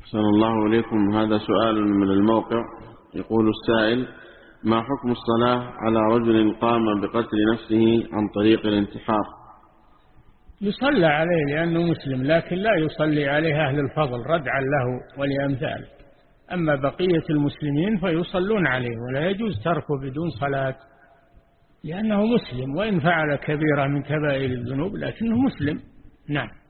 أحسن الله إليكم. هذا سؤال من الموقع. يقول السائل: ما حكم الصلاة على رجل قام بقتل نفسه عن طريق الانتحار؟ يصلى عليه لأنه مسلم، لكن لا يصلي عليه أهل الفضل ردعا له ولأمثاله. أما بقية المسلمين فيصلون عليه، ولا يجوز تركه بدون صلاة، لأنه مسلم، وإن فعل كبيرة من كبائر الذنوب لكنه مسلم. نعم.